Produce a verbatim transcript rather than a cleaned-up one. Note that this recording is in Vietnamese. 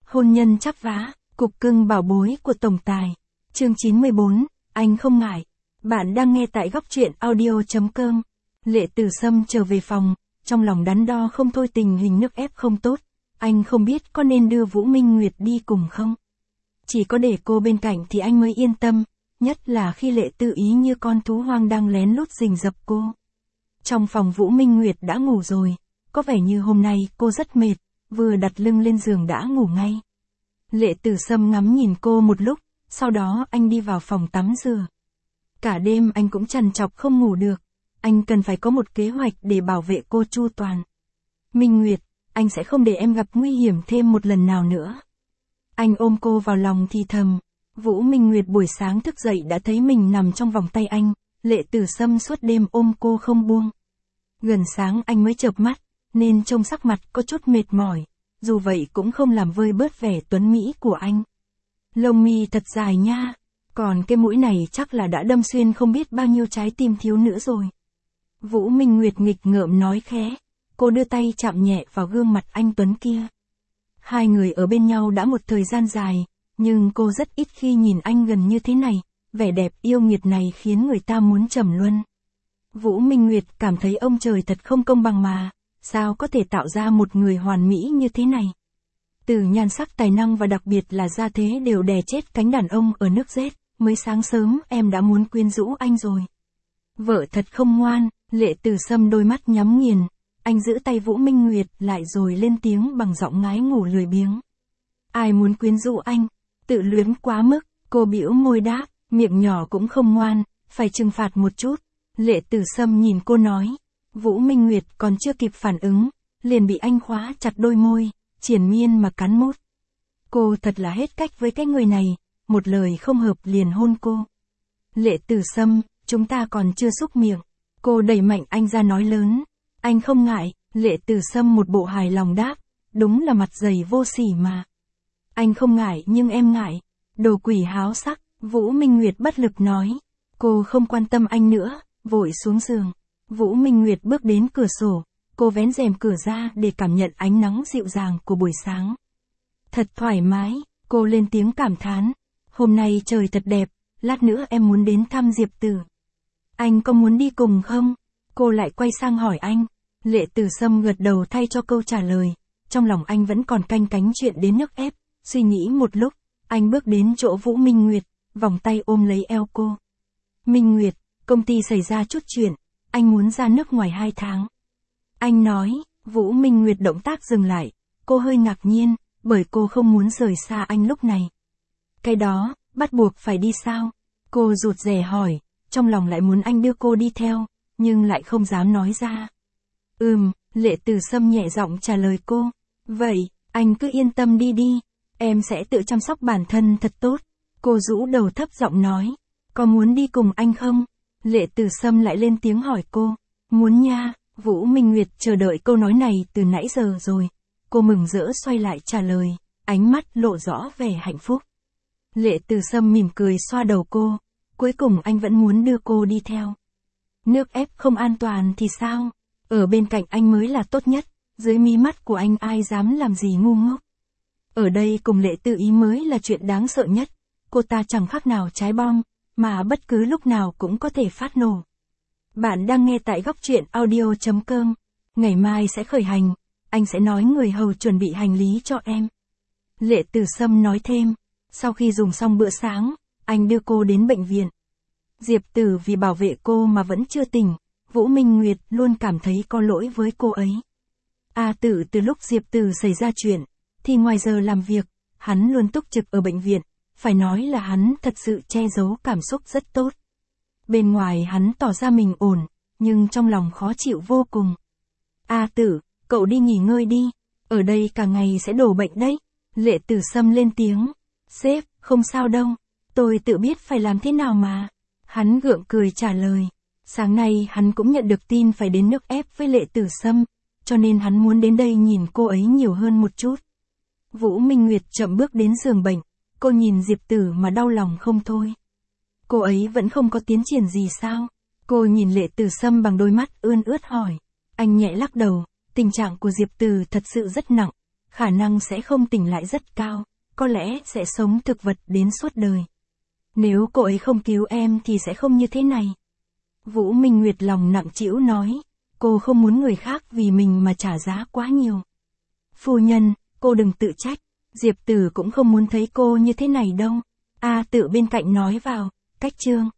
Hôn nhân chắp vá, cục cưng bảo bối của tổng tài. Chương chín mươi bốn, anh không ngại. Bạn đang nghe tại góc truyện audio chấm com. Lệ Tử Sâm trở về phòng, trong lòng đắn đo không thôi, tình hình nước ép không tốt. Anh không biết có nên đưa Vũ Minh Nguyệt đi cùng không? Chỉ có để cô bên cạnh thì anh mới yên tâm, nhất là khi Lệ Tự Ý như con thú hoang đang lén lút rình rập cô. Trong phòng Vũ Minh Nguyệt đã ngủ rồi, có vẻ như hôm nay cô rất mệt, vừa đặt lưng lên giường đã ngủ ngay. Lệ Tử Sâm ngắm nhìn cô một lúc, sau đó anh đi vào phòng tắm rửa. Cả đêm anh cũng trằn trọc không ngủ được, anh cần phải có một kế hoạch để bảo vệ cô chu toàn. Minh Nguyệt, anh sẽ không để em gặp nguy hiểm thêm một lần nào nữa. Anh ôm cô vào lòng thì thầm. Vũ Minh Nguyệt buổi sáng thức dậy đã thấy mình nằm trong vòng tay anh, Lệ Tử Sâm suốt đêm ôm cô không buông. Gần sáng anh mới chợp mắt, nên trông sắc mặt có chút mệt mỏi, dù vậy cũng không làm vơi bớt vẻ tuấn mỹ của anh. Lông mi thật dài nha, còn cái mũi này chắc là đã đâm xuyên không biết bao nhiêu trái tim thiếu nữ rồi. Vũ Minh Nguyệt nghịch ngợm nói khẽ, cô đưa tay chạm nhẹ vào gương mặt anh tuấn kia. Hai người ở bên nhau đã một thời gian dài, nhưng cô rất ít khi nhìn anh gần như thế này, vẻ đẹp yêu nghiệt này khiến người ta muốn trầm luân. Vũ Minh Nguyệt cảm thấy ông trời thật không công bằng mà, sao có thể tạo ra một người hoàn mỹ như thế này. Từ nhan sắc, tài năng và đặc biệt là gia thế đều đè chết cánh đàn ông ở nước Z, mới sáng sớm em đã muốn quyến rũ anh rồi. Vợ thật không ngoan. Lệ Tử Sâm đôi mắt nhắm nghiền, anh giữ tay Vũ Minh Nguyệt lại rồi lên tiếng bằng giọng ngái ngủ lười biếng. Ai muốn quyến rũ anh, tự luyến quá mức, cô bĩu môi đáp, miệng nhỏ cũng không ngoan, phải trừng phạt một chút. Lệ Tử Sâm nhìn cô nói, Vũ Minh Nguyệt còn chưa kịp phản ứng, liền bị anh khóa chặt đôi môi, triền miên mà cắn mút. Cô thật là hết cách với cái người này, một lời không hợp liền hôn cô. Lệ Tử Sâm, chúng ta còn chưa xúc miệng. Cô đẩy mạnh anh ra nói lớn, anh không ngại. Lệ Tử Sâm một bộ hài lòng đáp, đúng là mặt dày vô sỉ mà. Anh không ngại nhưng em ngại. Đồ quỷ háo sắc. Vũ Minh Nguyệt bất lực nói. Cô không quan tâm anh nữa, vội xuống giường. Vũ Minh Nguyệt bước đến cửa sổ, cô vén rèm cửa ra để cảm nhận ánh nắng dịu dàng của buổi sáng. Thật thoải mái, cô lên tiếng cảm thán. Hôm nay trời thật đẹp, lát nữa em muốn đến thăm Diệp Tử. Anh có muốn đi cùng không? Cô lại quay sang hỏi anh. Lệ Tử Sâm gật đầu thay cho câu trả lời. Trong lòng anh vẫn còn canh cánh chuyện đến nước ép. Suy nghĩ một lúc, anh bước đến chỗ Vũ Minh Nguyệt, vòng tay ôm lấy eo cô. Minh Nguyệt, công ty xảy ra chút chuyện, anh muốn ra nước ngoài hai tháng. Anh nói. Vũ Minh Nguyệt động tác dừng lại. Cô hơi ngạc nhiên, bởi cô không muốn rời xa anh lúc này. Cái đó, bắt buộc phải đi sao? Cô rụt rè hỏi. Trong lòng lại muốn anh đưa cô đi theo, nhưng lại không dám nói ra. Ừm, Lệ Tử Sâm nhẹ giọng trả lời cô. Vậy, anh cứ yên tâm đi đi, em sẽ tự chăm sóc bản thân thật tốt. Cô rũ đầu thấp giọng nói. Có muốn đi cùng anh không? Lệ Tử Sâm lại lên tiếng hỏi cô. Muốn nha. Vũ Minh Nguyệt chờ đợi câu nói này từ nãy giờ rồi. Cô mừng rỡ xoay lại trả lời, ánh mắt lộ rõ vẻ hạnh phúc. Lệ Tử Sâm mỉm cười xoa đầu cô. Cuối cùng anh vẫn muốn đưa cô đi theo. Nước ép không an toàn thì sao? Ở bên cạnh anh mới là tốt nhất, dưới mí mắt của anh ai dám làm gì ngu ngốc. Ở đây cùng Lệ Tự Ý mới là chuyện đáng sợ nhất, cô ta chẳng khác nào trái bom, mà bất cứ lúc nào cũng có thể phát nổ. Bạn đang nghe tại góc truyện audio chấm com, ngày mai sẽ khởi hành, anh sẽ nói người hầu chuẩn bị hành lý cho em. Lệ Tử Sâm nói thêm, sau khi dùng xong bữa sáng, anh đưa cô đến bệnh viện. Diệp Tử vì bảo vệ cô mà vẫn chưa tỉnh, Vũ Minh Nguyệt luôn cảm thấy có lỗi với cô ấy. A Tử từ lúc Diệp Tử xảy ra chuyện, thì ngoài giờ làm việc, hắn luôn túc trực ở bệnh viện, phải nói là hắn thật sự che giấu cảm xúc rất tốt. Bên ngoài hắn tỏ ra mình ổn, nhưng trong lòng khó chịu vô cùng. A Tử, cậu đi nghỉ ngơi đi, ở đây cả ngày sẽ đổ bệnh đấy. Lệ Tử Sâm lên tiếng. Sếp, không sao đâu. Tôi tự biết phải làm thế nào mà. Hắn gượng cười trả lời. Sáng nay hắn cũng nhận được tin phải đến nước ép với Lệ Tử Sâm, cho nên hắn muốn đến đây nhìn cô ấy nhiều hơn một chút. Vũ Minh Nguyệt chậm bước đến giường bệnh, cô nhìn Diệp Tử mà đau lòng không thôi. Cô ấy vẫn không có tiến triển gì sao? Cô nhìn Lệ Tử Sâm bằng đôi mắt ươn ướt hỏi. Anh nhẹ lắc đầu, tình trạng của Diệp Tử thật sự rất nặng, khả năng sẽ không tỉnh lại rất cao, có lẽ sẽ sống thực vật đến suốt đời. Nếu cô ấy không cứu em thì sẽ không như thế này. Vũ Minh Nguyệt lòng nặng trĩu nói, cô không muốn người khác vì mình mà trả giá quá nhiều. Phu nhân, cô đừng tự trách, Diệp Tử cũng không muốn thấy cô như thế này đâu. A Tự bên cạnh nói vào, cách Trương.